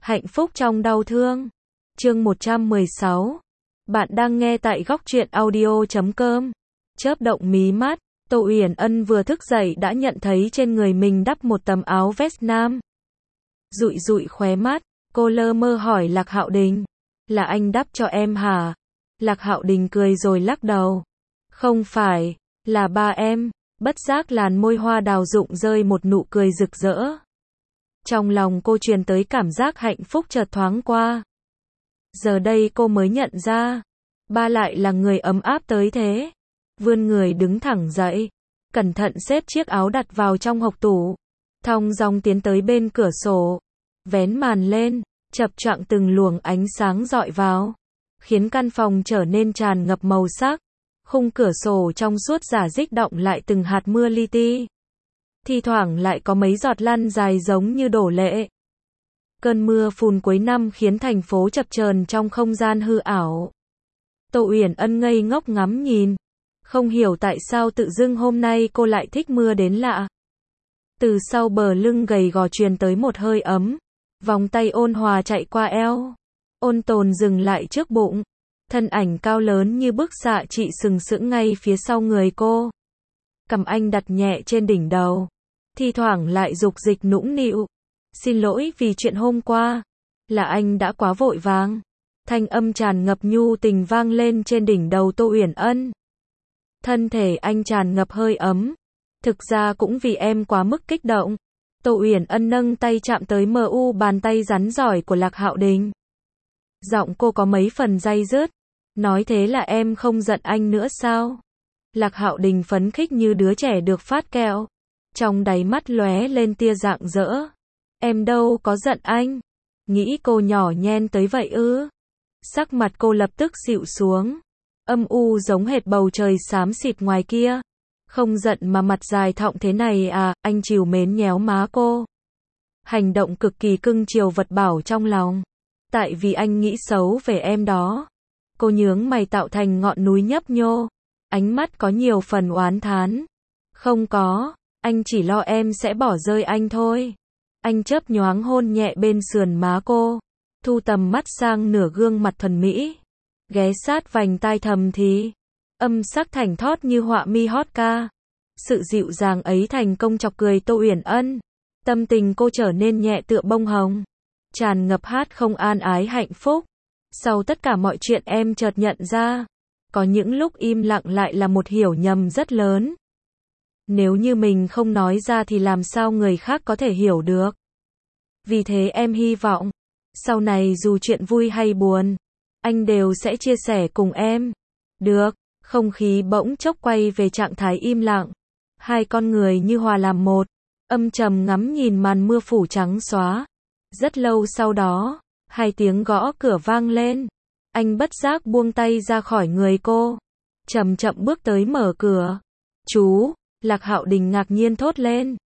Hạnh phúc trong đau thương. Chương 116. Bạn đang nghe tại góc truyện audio.com. Chớp động mí mắt, Tô Uyển Ân vừa thức dậy đã nhận thấy trên người mình đắp một tấm áo vest nam. Dụi dụi khóe mắt, cô lơ mơ hỏi Lạc Hạo Đình. Là anh đắp cho em hả? Lạc Hạo Đình cười rồi lắc đầu. Không phải, là ba em. Bất giác làn môi hoa đào rụng rơi một nụ cười rực rỡ. Trong lòng cô truyền tới cảm giác hạnh phúc chợt thoáng qua. Giờ đây cô mới nhận ra, ba lại là người ấm áp tới thế. Vươn người đứng thẳng dậy, cẩn thận xếp chiếc áo đặt vào trong hộc tủ, thong dong tiến tới bên cửa sổ, vén màn lên, chập choạng từng luồng ánh sáng dọi vào, khiến căn phòng trở nên tràn ngập màu sắc. Khung cửa sổ trong suốt rả rích động lại từng hạt mưa li ti. Thi thoảng lại có mấy giọt lăn dài giống như đổ lệ. Cơn mưa phùn cuối năm khiến thành phố chập chờn trong không gian hư ảo. Tô Uyển Ân ngây ngốc ngắm nhìn, không hiểu tại sao tự dưng hôm nay cô lại thích mưa đến lạ. Từ sau bờ lưng gầy gò truyền tới một hơi ấm, vòng tay ôn hòa chạy qua eo, ôn tồn dừng lại trước bụng. Thân ảnh cao lớn như bức xạ trị sừng sững ngay phía sau người cô. Cầm anh đặt nhẹ trên đỉnh đầu, thi thoảng lại dục dịch nũng nịu. Xin lỗi vì chuyện hôm qua, là anh đã quá vội vàng. Thanh âm tràn ngập nhu tình vang lên trên đỉnh đầu Tô Uyển Ân. Thân thể anh tràn ngập hơi ấm. Thực ra cũng vì em quá mức kích động. Tô Uyển Ân nâng tay chạm tới bàn tay rắn giỏi của Lạc Hạo Đình. Giọng cô có mấy phần day dứt. Nói thế là em không giận anh nữa sao? Lạc Hạo Đình phấn khích như đứa trẻ được phát kẹo. Trong đáy mắt lóe lên tia rạng rỡ. Em đâu có giận anh. Nghĩ cô nhỏ nhen tới vậy ư? Sắc mặt cô lập tức xịu xuống. Âm u giống hệt bầu trời xám xịt ngoài kia. Không giận mà mặt dài thọng thế này à? Anh trìu mến nhéo má cô. Hành động cực kỳ cưng chiều vật bảo trong lòng. Tại vì anh nghĩ xấu về em đó. Cô nhướng mày tạo thành ngọn núi nhấp nhô. Ánh mắt có nhiều phần oán thán. Không có, anh chỉ lo em sẽ bỏ rơi anh thôi. Anh chớp nhoáng hôn nhẹ bên sườn má cô. Thu tầm mắt sang nửa gương mặt thuần mỹ. Ghé sát vành tai thầm thì. Âm sắc thảnh thót như họa mi hót ca. Sự dịu dàng ấy thành công chọc cười Tô Uyển Ân. Tâm tình cô trở nên nhẹ tựa bông hồng. Tràn ngập hát không an ái hạnh phúc. Sau tất cả mọi chuyện em chợt nhận ra, có những lúc im lặng lại là một hiểu nhầm rất lớn. Nếu như mình không nói ra thì làm sao người khác có thể hiểu được. Vì thế em hy vọng, sau này dù chuyện vui hay buồn, anh đều sẽ chia sẻ cùng em. Được, không khí bỗng chốc quay về trạng thái im lặng. Hai con người như hòa làm một, âm trầm ngắm nhìn màn mưa phủ trắng xóa. Rất lâu sau đó, hai tiếng gõ cửa vang lên. Anh bất giác buông tay ra khỏi người cô. Chậm chậm bước tới mở cửa. Chú, Lạc Hạo Đình ngạc nhiên thốt lên.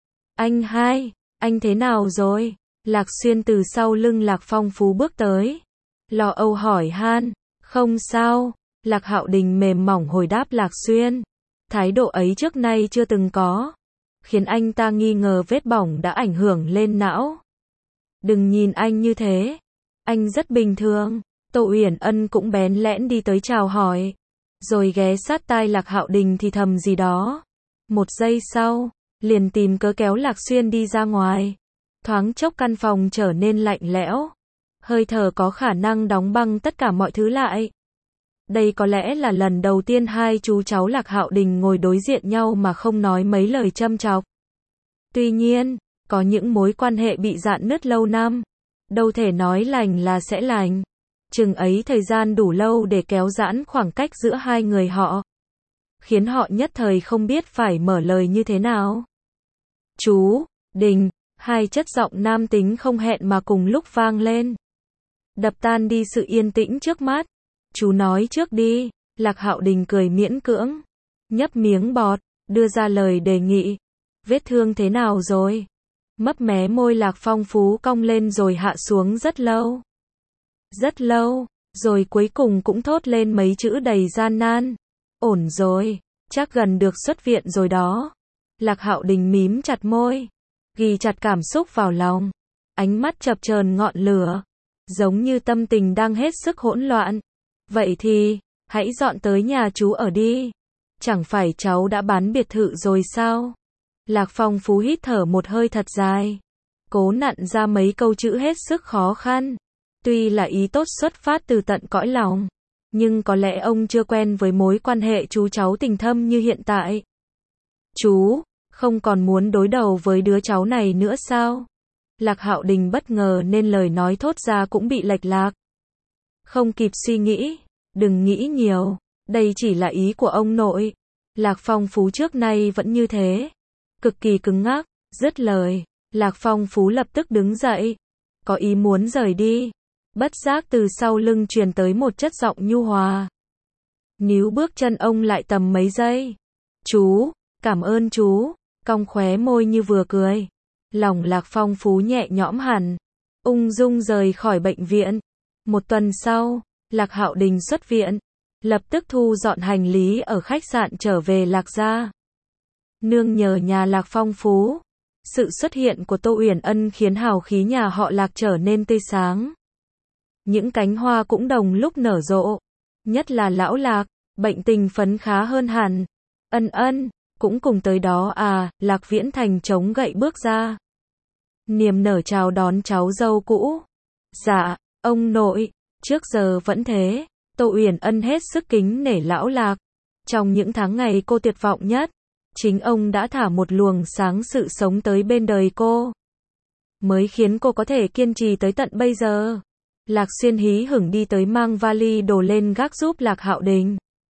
Anh thế nào rồi? Lạc Xuyên từ sau lưng Lạc Phong Phú bước tới. Lo âu hỏi han. Không sao, Lạc Hạo Đình mềm mỏng hồi đáp Lạc Xuyên. Thái độ ấy trước nay chưa từng có. Khiến anh ta nghi ngờ vết bỏng đã ảnh hưởng lên não. Đừng nhìn anh như thế. Anh rất bình thường. Tô Uyển Ân cũng bén lẽn đi tới chào hỏi. Rồi ghé sát tai Lạc Hạo Đình thì thầm gì đó. Một giây sau, liền tìm cớ kéo Lạc Xuyên đi ra ngoài. Thoáng chốc căn phòng trở nên lạnh lẽo. Hơi thở có khả năng đóng băng tất cả mọi thứ lại. Đây có lẽ là lần đầu tiên hai chú cháu Lạc Hạo Đình ngồi đối diện nhau mà không nói mấy lời châm chọc. Tuy nhiên, có những mối quan hệ bị rạn nứt lâu năm. Đâu thể nói lành là sẽ lành. Chừng ấy thời gian đủ lâu để kéo giãn khoảng cách giữa hai người họ. Khiến họ nhất thời không biết phải mở lời như thế nào. Chú, Đình, hai chất giọng nam tính không hẹn mà cùng lúc vang lên. Đập tan đi sự yên tĩnh trước mắt. Chú nói trước đi, Lạc Hạo Đình cười miễn cưỡng. Nhấp miếng bọt, đưa ra lời đề nghị. Vết thương thế nào rồi? Mấp mé môi Lạc Phong Phú cong lên rồi hạ xuống rất lâu. Rất lâu, rồi cuối cùng cũng thốt lên mấy chữ đầy gian nan. Ổn rồi, chắc gần được xuất viện rồi đó. Lạc Hạo Đình mím chặt môi, ghi chặt cảm xúc vào lòng. Ánh mắt chập chờn ngọn lửa. giống như tâm tình đang hết sức hỗn loạn. Vậy thì, hãy dọn tới nhà chú ở đi. Chẳng phải cháu đã bán biệt thự rồi sao? Lạc Phong Phú hít thở một hơi thật dài, cố nặn ra mấy câu chữ hết sức khó khăn. Tuy là ý tốt xuất phát từ tận cõi lòng, nhưng có lẽ ông chưa quen với mối quan hệ chú cháu tình thâm như hiện tại. Chú, không còn muốn đối đầu với đứa cháu này nữa sao? Lạc Hạo Đình bất ngờ nên lời nói thốt ra cũng bị lệch lạc. Không kịp suy nghĩ, đừng nghĩ nhiều, đây chỉ là ý của ông nội. Lạc Phong Phú trước nay vẫn như thế, cực kỳ cứng ngắc. Dứt lời, Lạc Phong Phú lập tức đứng dậy, có ý muốn rời đi. Bất giác từ sau lưng truyền tới một chất giọng nhu hòa. Níu bước chân ông lại tầm mấy giây. Chú, cảm ơn chú, cong khóe môi như vừa cười. Lòng Lạc Phong Phú nhẹ nhõm hẳn, ung dung rời khỏi bệnh viện. Một tuần sau, Lạc Hạo Đình xuất viện, lập tức thu dọn hành lý ở khách sạn trở về Lạc gia. Nương nhờ nhà Lạc Phong Phú, sự xuất hiện của Tô Uyển Ân khiến hào khí nhà họ Lạc trở nên tươi sáng. Những cánh hoa cũng đồng lúc nở rộ, nhất là lão Lạc, bệnh tình phấn khá hơn hẳn. Ân Ân cũng cùng tới đó à? Lạc Viễn Thành chống gậy bước ra, niềm nở chào đón cháu dâu cũ. Dạ, ông nội, trước giờ vẫn thế. Tô Uyển Ân hết sức kính nể lão Lạc. Trong những tháng ngày cô tuyệt vọng nhất, chính ông đã thả một luồng sáng sự sống tới bên đời cô, mới khiến cô có thể kiên trì tới tận bây giờ. Lạc Xuyên hí hửng đi tới mang vali đồ lên gác giúp Lạc Hạo Đình.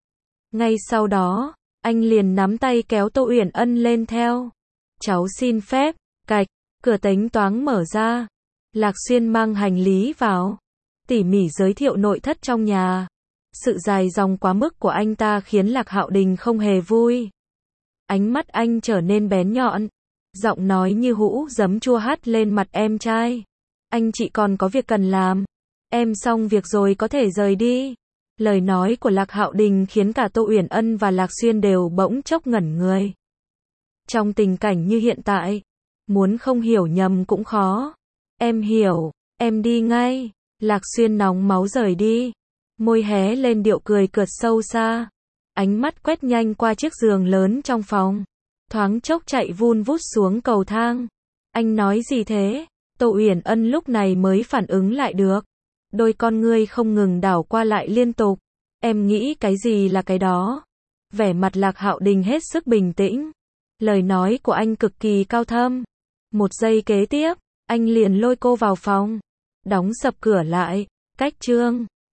Ngay sau đó, anh liền nắm tay kéo Tô Uyển Ân lên theo. Cháu xin phép, cạch, cửa tếnh toáng mở ra. Lạc Xuyên mang hành lý vào, tỉ mỉ giới thiệu nội thất trong nhà. Sự dài dòng quá mức của anh ta khiến Lạc Hạo Đình không hề vui. Ánh mắt anh trở nên bén nhọn, giọng nói như hũ giấm chua hắt lên mặt em trai. Anh chị còn có việc cần làm. Em xong việc rồi có thể rời đi. Lời nói của Lạc Hạo Đình khiến cả Tô Uyển Ân và Lạc Xuyên đều bỗng chốc ngẩn người. Trong tình cảnh như hiện tại, muốn không hiểu nhầm cũng khó. Em hiểu, em đi ngay. Lạc Xuyên nóng máu rời đi, môi hé lên điệu cười cợt sâu xa. Ánh mắt quét nhanh qua chiếc giường lớn trong phòng, thoáng chốc chạy vun vút xuống cầu thang. Anh nói gì thế? Tô Uyển Ân lúc này mới phản ứng lại được. Đôi con ngươi không ngừng đảo qua lại liên tục. Em nghĩ cái gì là cái đó. Vẻ mặt Lạc Hạo Đình hết sức bình tĩnh. Lời nói của anh cực kỳ cao thâm. Một giây kế tiếp, anh liền lôi cô vào phòng, đóng sập cửa lại. Cách chương